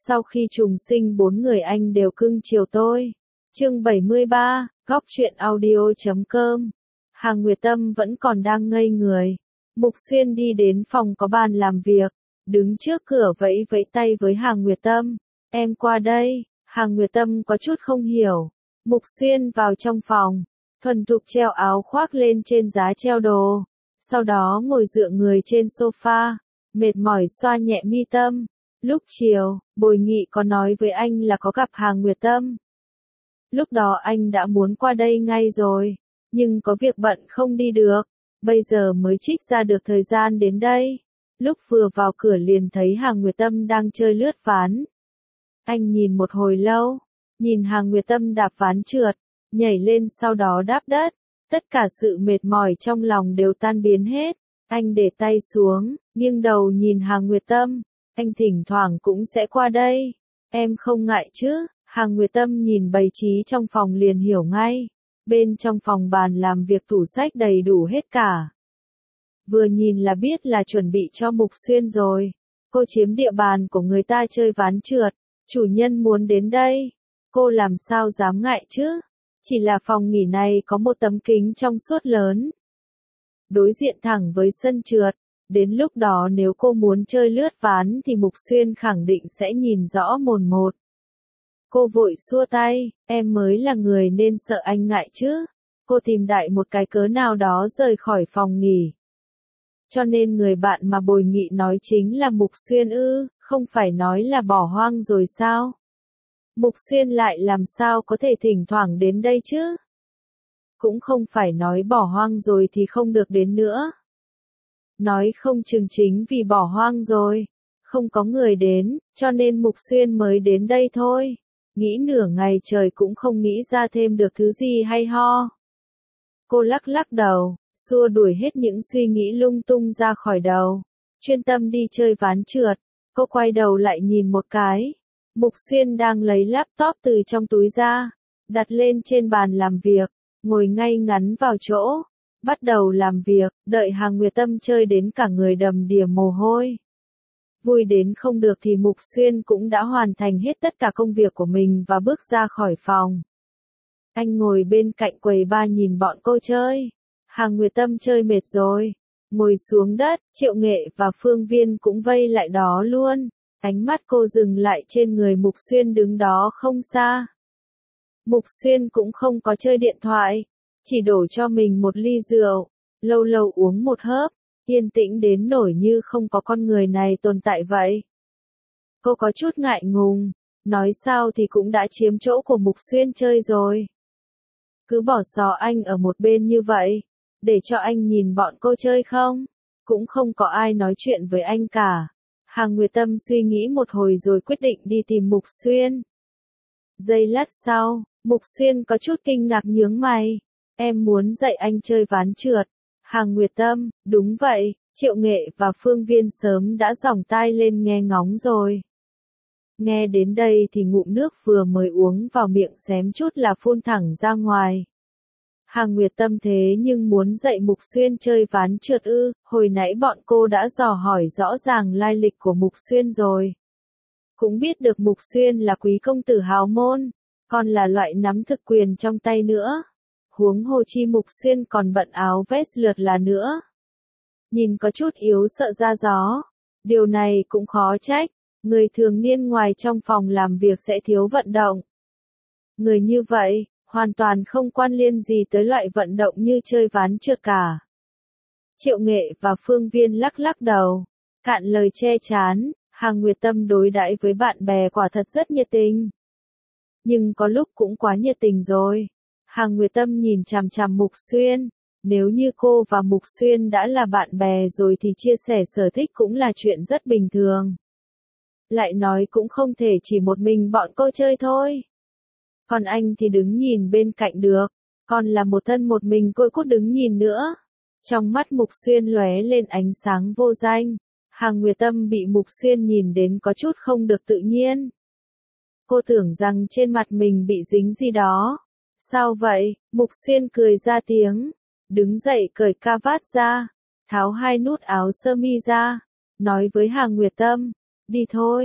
Sau khi trùng sinh 4 người anh đều cưng chiều tôi. Chương 73, góc truyện audio.com. Hàng Nguyệt Tâm vẫn còn đang ngây người. Mục Xuyên đi đến phòng có bàn làm việc, đứng trước cửa vẫy vẫy tay với Hàng Nguyệt Tâm. Em qua đây. Hàng Nguyệt Tâm có chút không hiểu. Mục Xuyên vào trong phòng, thuần thục treo áo khoác lên trên giá treo đồ. Sau đó ngồi dựa người trên sofa, mệt mỏi xoa nhẹ mi tâm. Lúc chiều, Bồi Nghị có nói với anh là có gặp Hàng Nguyệt Tâm. Lúc đó anh đã muốn qua đây ngay rồi, nhưng có việc bận không đi được, bây giờ mới trích ra được thời gian đến đây. Lúc vừa vào cửa liền thấy Hàng Nguyệt Tâm đang chơi lướt ván. Anh nhìn một hồi lâu, nhìn Hàng Nguyệt Tâm đạp ván trượt, nhảy lên sau đó đáp đất, tất cả sự mệt mỏi trong lòng đều tan biến hết. Anh để tay xuống, nghiêng đầu nhìn Hàng Nguyệt Tâm, anh thỉnh thoảng cũng sẽ qua đây, em không ngại chứ? Hàng Nguyệt Tâm nhìn bày trí trong phòng liền hiểu ngay, bên trong phòng bàn làm việc tủ sách đầy đủ hết cả. Vừa nhìn là biết là chuẩn bị cho Mục Xuyên rồi, cô chiếm địa bàn của người ta chơi ván trượt, chủ nhân muốn đến đây, cô làm sao dám ngại chứ? Chỉ là phòng nghỉ này có một tấm kính trong suốt lớn, đối diện thẳng với sân trượt, đến lúc đó nếu cô muốn chơi lướt ván thì Mục Xuyên khẳng định sẽ nhìn rõ mồn một. Cô vội xua tay, em mới là người nên sợ anh ngại chứ. Cô tìm đại một cái cớ nào đó rời khỏi phòng nghỉ. Cho nên người bạn mà Bồi Nghị nói chính là Mục Xuyên ư, không phải nói là bỏ hoang rồi sao? Mục Xuyên lại làm sao có thể thỉnh thoảng đến đây chứ? Cũng không phải nói bỏ hoang rồi thì không được đến nữa. Nói không chừng chính vì bỏ hoang rồi, không có người đến, cho nên Mục Xuyên mới đến đây thôi. Nghĩ nửa ngày trời cũng không nghĩ ra thêm được thứ gì hay ho. Cô lắc lắc đầu, xua đuổi hết những suy nghĩ lung tung ra khỏi đầu. Chuyên tâm đi chơi ván trượt, cô quay đầu lại nhìn một cái. Mục Xuyên đang lấy laptop từ trong túi ra, đặt lên trên bàn làm việc, ngồi ngay ngắn vào chỗ, bắt đầu làm việc, đợi Hàng Nguyệt Tâm chơi đến cả người đầm đìa mồ hôi. Vui đến không được thì Mục Xuyên cũng đã hoàn thành hết tất cả công việc của mình và bước ra khỏi phòng. Anh ngồi bên cạnh quầy bar nhìn bọn cô chơi. Hàng Nguyệt Tâm chơi mệt rồi, ngồi xuống đất, Triệu Nghệ và Phương Viên cũng vây lại đó luôn. Ánh mắt cô dừng lại trên người Mục Xuyên đứng đó không xa. Mục Xuyên cũng không có chơi điện thoại, chỉ đổ cho mình một ly rượu, lâu lâu uống một hớp. Yên tĩnh đến nổi như không có con người này tồn tại vậy. Cô có chút ngại ngùng, nói sao thì cũng đã chiếm chỗ của Mục Xuyên chơi rồi. Cứ bỏ xó anh ở một bên như vậy, để cho anh nhìn bọn cô chơi không? Cũng không có ai nói chuyện với anh cả. Hàng Nguyệt Tâm suy nghĩ một hồi rồi quyết định đi tìm Mục Xuyên. Giây lát sau, Mục Xuyên có chút kinh ngạc nhướng mày. Em muốn dạy anh chơi ván trượt. Hàng Nguyệt Tâm, đúng vậy, Triệu Nghệ và Phương Viên sớm đã giỏng tai lên nghe ngóng rồi. Nghe đến đây thì ngụm nước vừa mới uống vào miệng xém chút là phun thẳng ra ngoài. Hàng Nguyệt Tâm thế nhưng muốn dạy Mục Xuyên chơi ván trượt ư? Hồi nãy bọn cô đã dò hỏi rõ ràng lai lịch của Mục Xuyên rồi. Cũng biết được Mục Xuyên là quý công tử hào môn, còn là loại nắm thực quyền trong tay nữa. Huống hồ chi Mục Xuyên còn bận áo vest lượt là nữa. Nhìn có chút yếu sợ ra gió. Điều này cũng khó trách, người thường niên ngoài trong phòng làm việc sẽ thiếu vận động. Người như vậy, hoàn toàn không quan liên gì tới loại vận động như chơi ván trượt cả. Triệu Nghệ và Phương Viên lắc lắc đầu, cạn lời che chán. Hàng Nguyệt Tâm đối đãi với bạn bè quả thật rất nhiệt tình. Nhưng có lúc cũng quá nhiệt tình rồi. Hàng Nguyệt Tâm nhìn chằm chằm Mục Xuyên, nếu như cô và Mục Xuyên đã là bạn bè rồi thì chia sẻ sở thích cũng là chuyện rất bình thường. Lại nói cũng không thể chỉ một mình bọn cô chơi thôi. Còn anh thì đứng nhìn bên cạnh được, còn là một thân một mình cô cút đứng nhìn nữa. Trong mắt Mục Xuyên lóe lên ánh sáng vô danh. Hàng Nguyệt Tâm bị Mục Xuyên nhìn đến có chút không được tự nhiên. Cô tưởng rằng trên mặt mình bị dính gì đó. Sao vậy? Mục Xuyên cười ra tiếng, đứng dậy cởi ca vát ra, tháo hai nút áo sơ mi ra, nói với Hàng Nguyệt Tâm, đi thôi,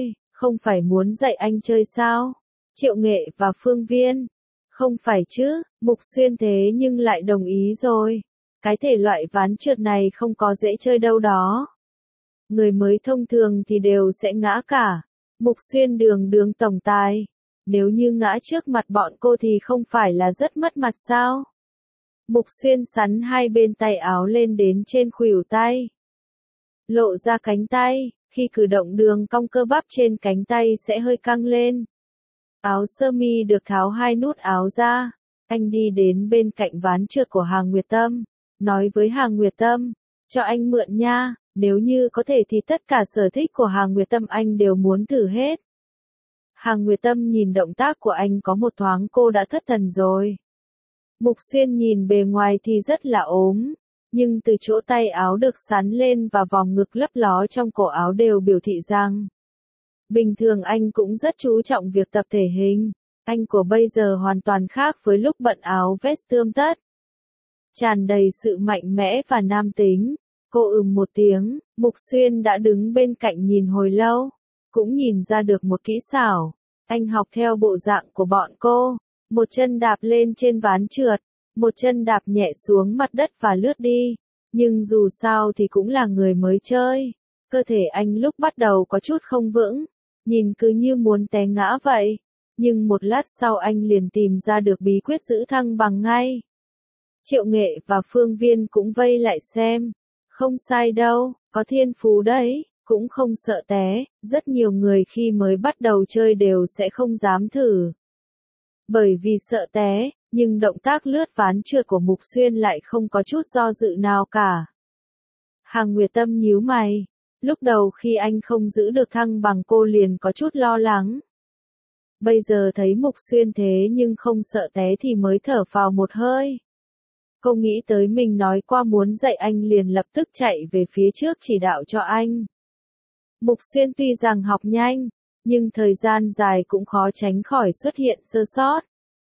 Không phải muốn dạy anh chơi sao? Triệu Nghệ và Phương Viên. Không phải chứ, Mục Xuyên thế nhưng lại đồng ý rồi. Cái thể loại ván trượt này không có dễ chơi đâu đó. Người mới thông thường thì đều sẽ ngã cả. Mục Xuyên đường đường tổng tài. Nếu như ngã trước mặt bọn cô thì không phải là rất mất mặt sao? Mục Xuyên sắn hai bên tay áo lên đến trên khuỷu tay. Lộ ra cánh tay, khi cử động đường cong cơ bắp trên cánh tay sẽ hơi căng lên. Áo sơ mi được tháo hai nút áo ra. Anh đi đến bên cạnh ván trượt của Hà Nguyệt Tâm. Nói với Hà Nguyệt Tâm, cho anh mượn nha, nếu như có thể thì tất cả sở thích của Hà Nguyệt Tâm anh đều muốn thử hết. Hà Nguyệt Tâm nhìn động tác của anh có một thoáng cô đã thất thần rồi. Mục Xuyên nhìn bề ngoài thì rất là ốm, nhưng từ chỗ tay áo được sắn lên và vòng ngực lấp ló trong cổ áo đều biểu thị rằng bình thường anh cũng rất chú trọng việc tập thể hình. Anh của bây giờ hoàn toàn khác với lúc bận áo vest tươm tất. Tràn đầy sự mạnh mẽ và nam tính. Cô một tiếng, Mục Xuyên đã đứng bên cạnh nhìn hồi lâu. Cũng nhìn ra được một kỹ xảo. Anh học theo bộ dạng của bọn cô. Một chân đạp lên trên ván trượt. Một chân đạp nhẹ xuống mặt đất và lướt đi. Nhưng dù sao thì cũng là người mới chơi. Cơ thể anh lúc bắt đầu có chút không vững. Nhìn cứ như muốn té ngã vậy. Nhưng một lát sau anh liền tìm ra được bí quyết giữ thăng bằng ngay. Triệu Nghệ và Phương Viên cũng vây lại xem. Không sai đâu, có thiên phú đấy, cũng không sợ té. Rất nhiều người khi mới bắt đầu chơi đều sẽ không dám thử. Bởi vì sợ té, nhưng động tác lướt ván trượt của Mục Xuyên lại không có chút do dự nào cả. Hà Nguyệt Tâm nhíu mày. Lúc đầu khi anh không giữ được thăng bằng cô liền có chút lo lắng. Bây giờ thấy Mục Xuyên thế nhưng không sợ té thì mới thở phào một hơi. Cô nghĩ tới mình nói qua muốn dạy anh liền lập tức chạy về phía trước chỉ đạo cho anh. Mục Xuyên tuy rằng học nhanh, nhưng thời gian dài cũng khó tránh khỏi xuất hiện sơ sót.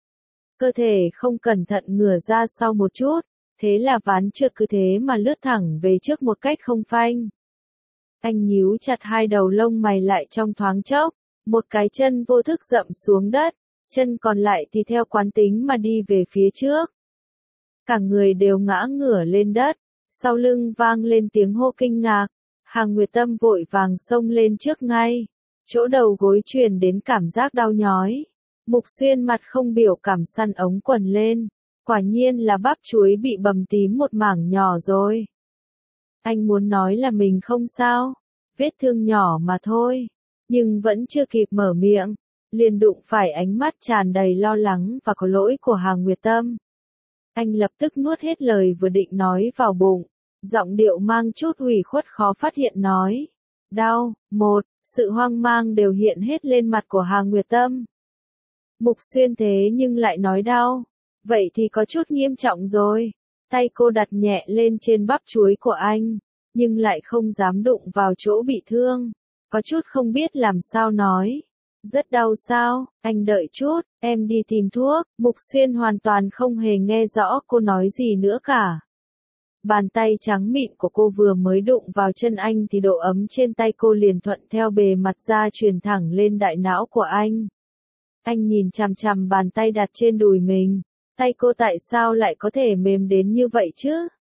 Cơ thể không cẩn thận ngửa ra sau một chút, thế là ván trượt cứ thế mà lướt thẳng về trước một cách không phanh. Anh nhíu chặt hai đầu lông mày lại trong thoáng chốc, một cái chân vô thức dậm xuống đất, chân còn lại thì theo quán tính mà đi về phía trước. Cả người đều ngã ngửa lên đất, sau lưng vang lên tiếng hô kinh ngạc. Hà Nguyệt Tâm vội vàng xông lên trước ngay, chỗ đầu gối truyền đến cảm giác đau nhói. Mục Xuyên mặt không biểu cảm săn ống quần lên, quả nhiên là bắp chuối bị bầm tím một mảng nhỏ rồi. Anh muốn nói là mình không sao, vết thương nhỏ mà thôi, nhưng vẫn chưa kịp mở miệng, liền đụng phải ánh mắt tràn đầy lo lắng và có lỗi của Hà Nguyệt Tâm. Anh lập tức nuốt hết lời vừa định nói vào bụng, giọng điệu mang chút ủy khuất khó phát hiện nói. Đau, sự hoang mang đều hiện hết lên mặt của Hà Nguyệt Tâm. Mục Xuyên thế nhưng lại nói đau, vậy thì có chút nghiêm trọng rồi. Tay cô đặt nhẹ lên trên bắp chuối của anh, nhưng lại không dám đụng vào chỗ bị thương, có chút không biết làm sao nói. Rất đau sao, anh đợi chút, em đi tìm thuốc. Mục Xuyên hoàn toàn không hề nghe rõ cô nói gì nữa cả. Bàn tay trắng mịn của cô vừa mới đụng vào chân anh thì độ ấm trên tay cô liền thuận theo bề mặt da truyền thẳng lên đại não của anh. Anh nhìn chằm chằm bàn tay đặt trên đùi mình, tay cô tại sao lại có thể mềm đến như vậy chứ?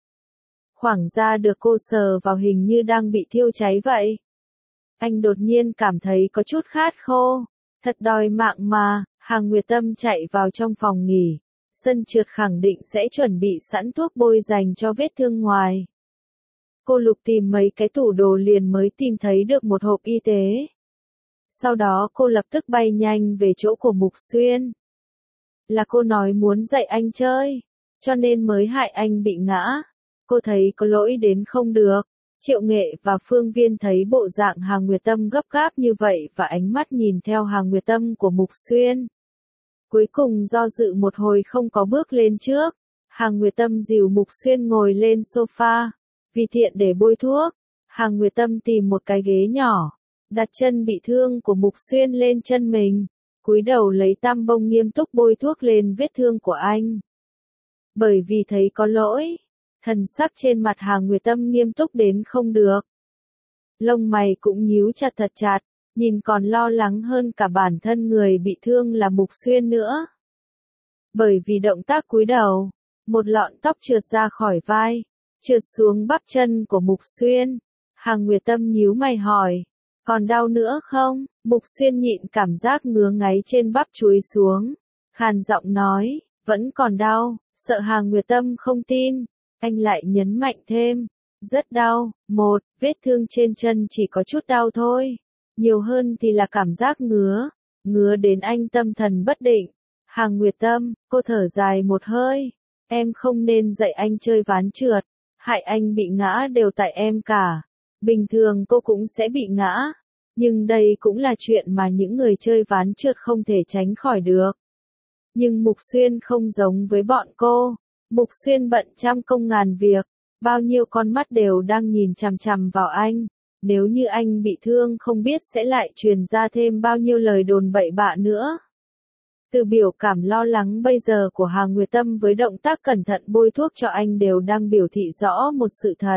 Khoảng da được cô sờ vào hình như đang bị thiêu cháy vậy. Anh đột nhiên cảm thấy có chút khát khô, thật đòi mạng mà. Hà Nguyệt Tâm chạy vào trong phòng nghỉ, sân trượt khẳng định sẽ chuẩn bị sẵn thuốc bôi dành cho vết thương ngoài. Cô lục tìm mấy cái tủ đồ liền mới tìm thấy được một hộp y tế. Sau đó cô lập tức bay nhanh về chỗ của Mục Xuyên. Là cô nói muốn dạy anh chơi, cho nên mới hại anh bị ngã. Cô thấy có lỗi đến không được. Triệu Nghệ và Phương Viên thấy bộ dạng Hà Nguyệt Tâm gấp gáp như vậy và ánh mắt nhìn theo Hà Nguyệt Tâm của Mục Xuyên. Cuối cùng do dự một hồi không có bước lên trước. Hà Nguyệt Tâm dìu Mục Xuyên ngồi lên sofa. Vì tiện để bôi thuốc, Hà Nguyệt Tâm tìm một cái ghế nhỏ, đặt chân bị thương của Mục Xuyên lên chân mình, cúi đầu lấy tăm bông nghiêm túc bôi thuốc lên vết thương của anh. Bởi vì thấy có lỗi, thần sắc trên mặt Hà Nguyệt Tâm nghiêm túc đến không được. Lông mày cũng nhíu chặt thật chặt, nhìn còn lo lắng hơn cả bản thân người bị thương là Mục Xuyên nữa. Bởi vì động tác cúi đầu, một lọn tóc trượt ra khỏi vai, trượt xuống bắp chân của Mục Xuyên. Hàng Nguyệt Tâm nhíu mày hỏi, còn đau nữa không? Mục Xuyên nhịn cảm giác ngứa ngáy trên bắp chúi xuống, khàn giọng nói, vẫn còn đau. Sợ Hàng Nguyệt Tâm không tin, anh lại nhấn mạnh thêm, rất đau. Vết thương trên chân chỉ có chút đau thôi, nhiều hơn thì là cảm giác ngứa đến anh tâm thần bất định. Hàng Nguyệt Tâm, cô thở dài một hơi, em không nên dạy anh chơi ván trượt, hại anh bị ngã đều tại em cả. Bình thường cô cũng sẽ bị ngã, nhưng đây cũng là chuyện mà những người chơi ván trượt không thể tránh khỏi được. Nhưng Mục Xuyên không giống với bọn cô. Mục Xuyên bận trăm công ngàn việc, bao nhiêu con mắt đều đang nhìn chằm chằm vào anh. Nếu như anh bị thương không biết sẽ lại truyền ra thêm bao nhiêu lời đồn bậy bạ nữa. Từ biểu cảm lo lắng bây giờ của Hàng Nguyệt Tâm với động tác cẩn thận bôi thuốc cho anh đều đang biểu thị rõ một sự thật.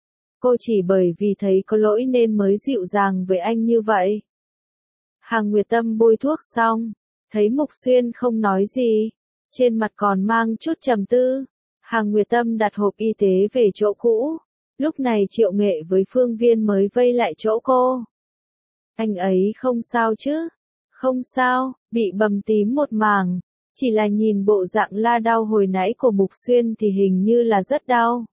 Cô chỉ bởi vì thấy có lỗi nên mới dịu dàng với anh như vậy. Hàng Nguyệt Tâm bôi thuốc xong, thấy Mục Xuyên không nói gì, trên mặt còn mang chút trầm tư. Hàng Nguyệt Tâm đặt hộp y tế về chỗ cũ. Lúc này Triệu Nghệ với Phương Viên mới vây lại chỗ cô. Anh ấy không sao chứ? Không sao, bị bầm tím một mảng. Chỉ là nhìn bộ dạng la đau hồi nãy của Mục Xuyên thì hình như là rất đau.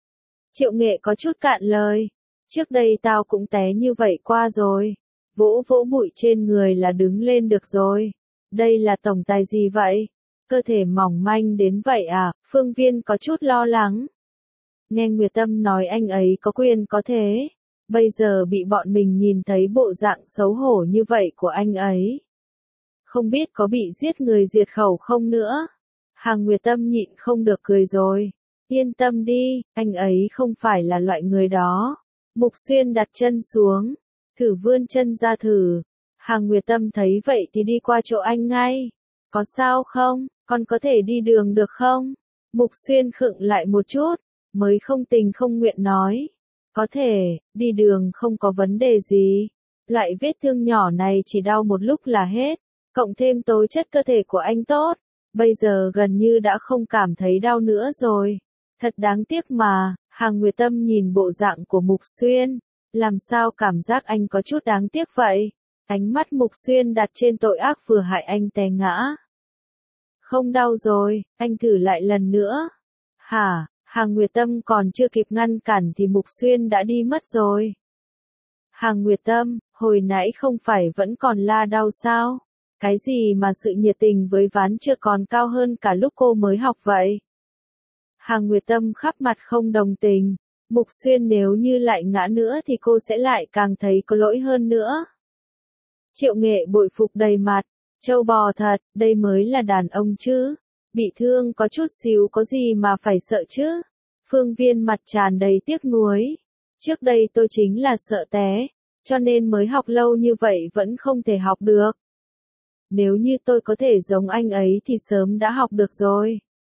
Triệu Nghệ có chút cạn lời. Trước đây tao cũng té như vậy qua rồi. Vỗ vỗ bụi trên người là đứng lên được rồi. Đây là tổng tài gì vậy? Cơ thể mỏng manh đến vậy à? Phương Viên có chút lo lắng. Nghe Nguyệt Tâm nói anh ấy có quyền có thế. Bây giờ bị bọn mình nhìn thấy bộ dạng xấu hổ như vậy của anh ấy. Không biết có bị giết người diệt khẩu không nữa. Hàng Nguyệt Tâm nhịn không được cười rồi. Yên tâm đi, anh ấy không phải là loại người đó. Mục Xuyên đặt chân xuống, thử vươn chân ra thử. Hàng Nguyệt Tâm thấy vậy thì đi qua chỗ anh ngay. Có sao không, con có thể đi đường được không? Mục Xuyên khựng lại một chút, mới không tình không nguyện nói. Có thể, đi đường không có vấn đề gì. Loại vết thương nhỏ này chỉ đau một lúc là hết. Cộng thêm tố chất cơ thể của anh tốt. Bây giờ gần như đã không cảm thấy đau nữa rồi. Thật đáng tiếc mà. Hàng Nguyệt Tâm nhìn bộ dạng của Mục Xuyên. Làm sao cảm giác anh có chút đáng tiếc vậy? Ánh mắt Mục Xuyên đặt trên tội ác vừa hại anh té ngã. Không đau rồi, anh thử lại lần nữa. Hả? Hàng Nguyệt Tâm còn chưa kịp ngăn cản thì Mục Xuyên đã đi mất rồi. Hàng Nguyệt Tâm, hồi nãy không phải vẫn còn la đau sao? Cái gì mà sự nhiệt tình với ván chưa còn cao hơn cả lúc cô mới học vậy? Hàng Nguyệt Tâm khắp mặt không đồng tình. Mục Xuyên nếu như lại ngã nữa thì cô sẽ lại càng thấy có lỗi hơn nữa. Triệu Nghệ bội phục đầy mặt. Châu bò thật, đây mới là đàn ông chứ. Bị thương có chút xíu có gì mà phải sợ chứ. Phương Viên mặt tràn đầy tiếc nuối. Trước đây tôi chính là sợ té, cho nên mới học lâu như vậy vẫn không thể học được. Nếu như tôi có thể giống anh ấy thì sớm đã học được rồi.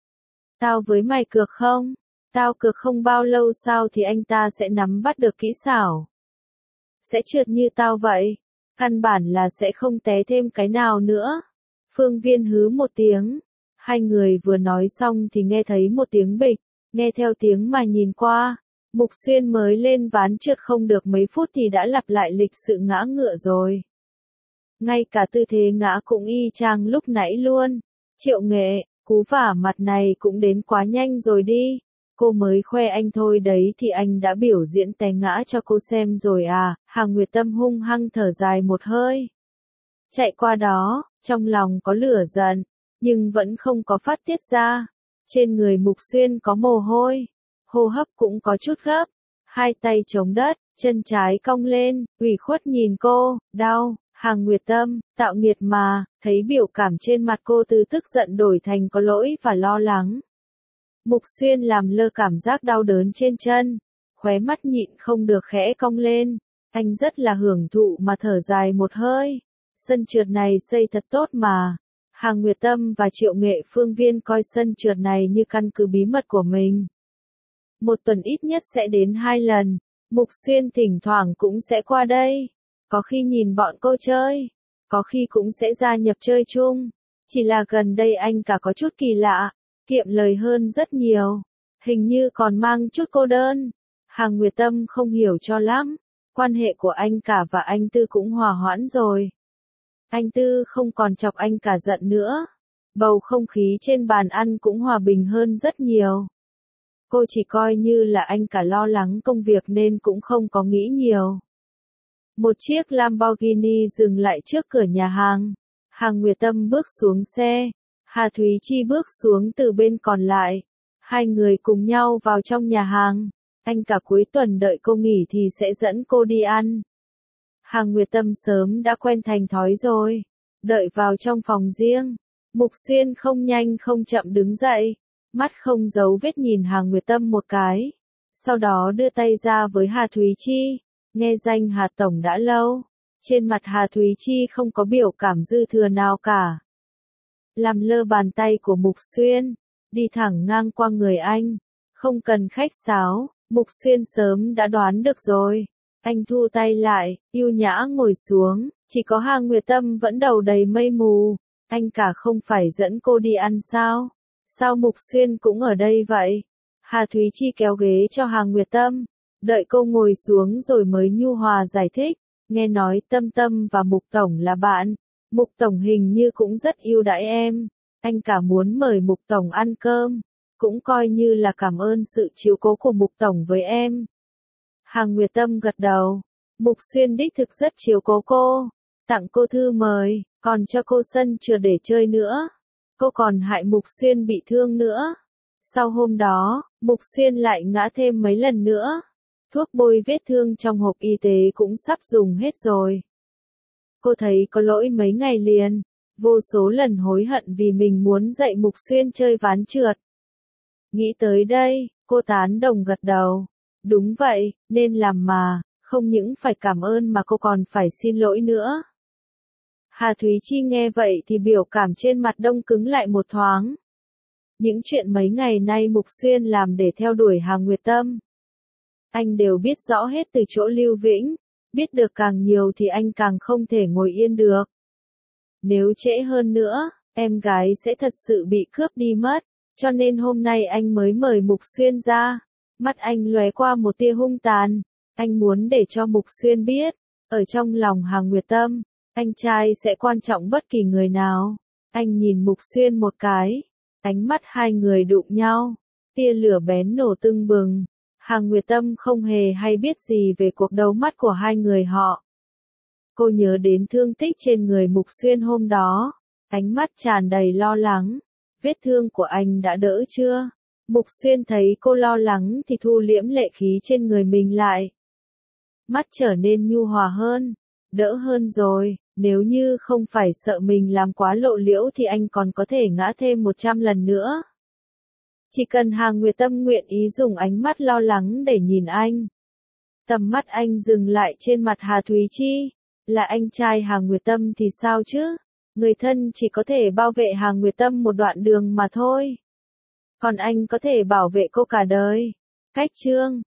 Tao với mày cược không? Tao cược không bao lâu sau thì anh ta sẽ nắm bắt được kỹ xảo. Sẽ trượt như tao vậy. Căn bản là sẽ không té thêm cái nào nữa. Phương Viên hứ một tiếng. Hai người vừa nói xong thì nghe thấy một tiếng bịch. Nghe theo tiếng mà nhìn qua. Mục Xuyên mới lên ván trượt không được mấy phút thì đã lặp lại lịch sự ngã ngựa rồi. Ngay cả tư thế ngã cũng y chang lúc nãy luôn. Triệu Nghệ, cú vả mặt này cũng đến quá nhanh rồi đi. Cô mới khoe anh thôi đấy thì anh đã biểu diễn té ngã cho cô xem rồi à. Hàng Nguyệt Tâm hung hăng thở dài một hơi. Chạy qua đó, trong lòng có lửa giận, nhưng vẫn không có phát tiết ra. Trên người Mục Xuyên có mồ hôi, hô hấp cũng có chút gấp. Hai tay chống đất, chân trái cong lên, ủy khuất nhìn cô, đau. Hàng Nguyệt Tâm, tạo nghiệt mà, thấy biểu cảm trên mặt cô từ tức giận đổi thành có lỗi và lo lắng. Mục Xuyên làm lơ cảm giác đau đớn trên chân, khóe mắt nhịn không được khẽ cong lên. Anh rất là hưởng thụ mà thở dài một hơi. Sân trượt này xây thật tốt mà. Hàng Nguyệt Tâm và Triệu Nghệ Phương Viên coi sân trượt này như căn cứ bí mật của mình. Một tuần ít nhất sẽ đến 2 lần. Mục Xuyên thỉnh thoảng cũng sẽ qua đây. Có khi nhìn bọn cô chơi, có khi cũng sẽ gia nhập chơi chung. Chỉ là gần đây anh cả có chút kỳ lạ, kiệm lời hơn rất nhiều. Hình như còn mang chút cô đơn. Hàng Nguyệt Tâm không hiểu cho lắm. Quan hệ của anh cả và anh Tư cũng hòa hoãn rồi. Anh Tư không còn chọc anh cả giận nữa. Bầu không khí trên bàn ăn cũng hòa bình hơn rất nhiều. Cô chỉ coi như là anh cả lo lắng công việc nên cũng không có nghĩ nhiều. Một chiếc Lamborghini dừng lại trước cửa nhà hàng. Hàng Nguyệt Tâm bước xuống xe. Hà Thúy Chi bước xuống từ bên còn lại. Hai người cùng nhau vào trong nhà hàng. Anh cả cuối tuần đợi cô nghỉ thì sẽ dẫn cô đi ăn. Hàng Nguyệt Tâm sớm đã quen thành thói rồi. Đợi vào trong phòng riêng. Mục Xuyên không nhanh không chậm đứng dậy. Mắt không giấu vết nhìn Hàng Nguyệt Tâm một cái. Sau đó đưa tay ra với Hà Thúy Chi. Nghe danh Hà Tổng đã lâu. Trên mặt Hà Thúy Chi không có biểu cảm dư thừa nào cả. Làm lơ bàn tay của Mục Xuyên. Đi thẳng ngang qua người anh. Không cần khách sáo. Mục Xuyên sớm đã đoán được rồi. Anh thu tay lại, yêu nhã ngồi xuống. Chỉ có Hàng Nguyệt Tâm vẫn đầu đầy mây mù. Anh cả không phải dẫn cô đi ăn sao? Sao Mục Xuyên cũng ở đây vậy? Hà Thúy Chi kéo ghế cho Hàng Nguyệt Tâm. Đợi cô ngồi xuống rồi mới nhu hòa giải thích. Nghe nói Tâm Tâm và Mục Tổng là bạn. Mục Tổng hình như cũng rất yêu đãi em. Anh cả muốn mời Mục Tổng ăn cơm. Cũng coi như là cảm ơn sự chiếu cố của Mục Tổng với em. Hàng Nguyệt Tâm gật đầu. Mục Xuyên đích thực rất chiếu cố cô. Tặng cô thư mời, còn cho cô sân chừa để chơi nữa. Cô còn hại Mục Xuyên bị thương nữa. Sau hôm đó, Mục Xuyên lại ngã thêm mấy lần nữa. Thuốc bôi vết thương trong hộp y tế cũng sắp dùng hết rồi. Cô thấy có lỗi mấy ngày liền. Vô số lần hối hận vì mình muốn dạy Mục Xuyên chơi ván trượt. Nghĩ tới đây, cô tán đồng gật đầu. Đúng vậy, nên làm mà, không những phải cảm ơn mà cô còn phải xin lỗi nữa. Hà Thúy Chi nghe vậy thì biểu cảm trên mặt đông cứng lại một thoáng. Những chuyện mấy ngày nay Mục Xuyên làm để theo đuổi Hàng Nguyệt Tâm. Anh đều biết rõ hết từ chỗ Lưu Vĩnh, biết được càng nhiều thì anh càng không thể ngồi yên được. Nếu trễ hơn nữa, em gái sẽ thật sự bị cướp đi mất, cho nên hôm nay anh mới mời Mục Xuyên ra. Mắt anh lóe qua một tia hung tàn, anh muốn để cho Mục Xuyên biết, ở trong lòng Hàng Nguyệt Tâm, anh trai sẽ quan trọng bất kỳ người nào. Anh nhìn Mục Xuyên một cái, ánh mắt hai người đụng nhau, tia lửa bén nổ tưng bừng. Hàng Nguyệt Tâm không hề hay biết gì về cuộc đấu mắt của hai người họ. Cô nhớ đến thương tích trên người Mục Xuyên hôm đó, ánh mắt tràn đầy lo lắng. Vết thương của anh đã đỡ chưa? Mục Xuyên thấy cô lo lắng thì thu liễm lệ khí trên người mình lại. Mắt trở nên nhu hòa hơn, đỡ hơn rồi, nếu như không phải sợ mình làm quá lộ liễu thì anh còn có thể ngã thêm 100 lần nữa. Chỉ cần Hàng Nguyệt Tâm nguyện ý dùng ánh mắt lo lắng để nhìn anh. Tầm mắt anh dừng lại trên mặt Hà Thúy Chi. Là anh trai Hàng Nguyệt Tâm thì sao chứ? Người thân chỉ có thể bảo vệ Hàng Nguyệt Tâm một đoạn đường mà thôi. Còn anh có thể bảo vệ cô cả đời. Cách chương